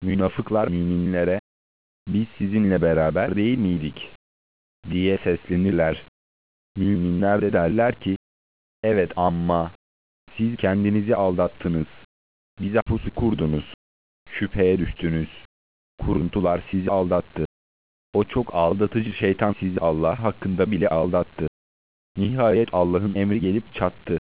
Münafıklar müminlere, biz sizinle beraber değil miydik diye seslenirler. Müminler de derler ki, evet ama siz kendinizi aldattınız. Bize pusu kurdunuz. Şüpheye düştünüz. Kuruntular sizi aldattı. O çok aldatıcı şeytan sizi Allah hakkında bile aldattı. Nihayet Allah'ın emri gelip çattı.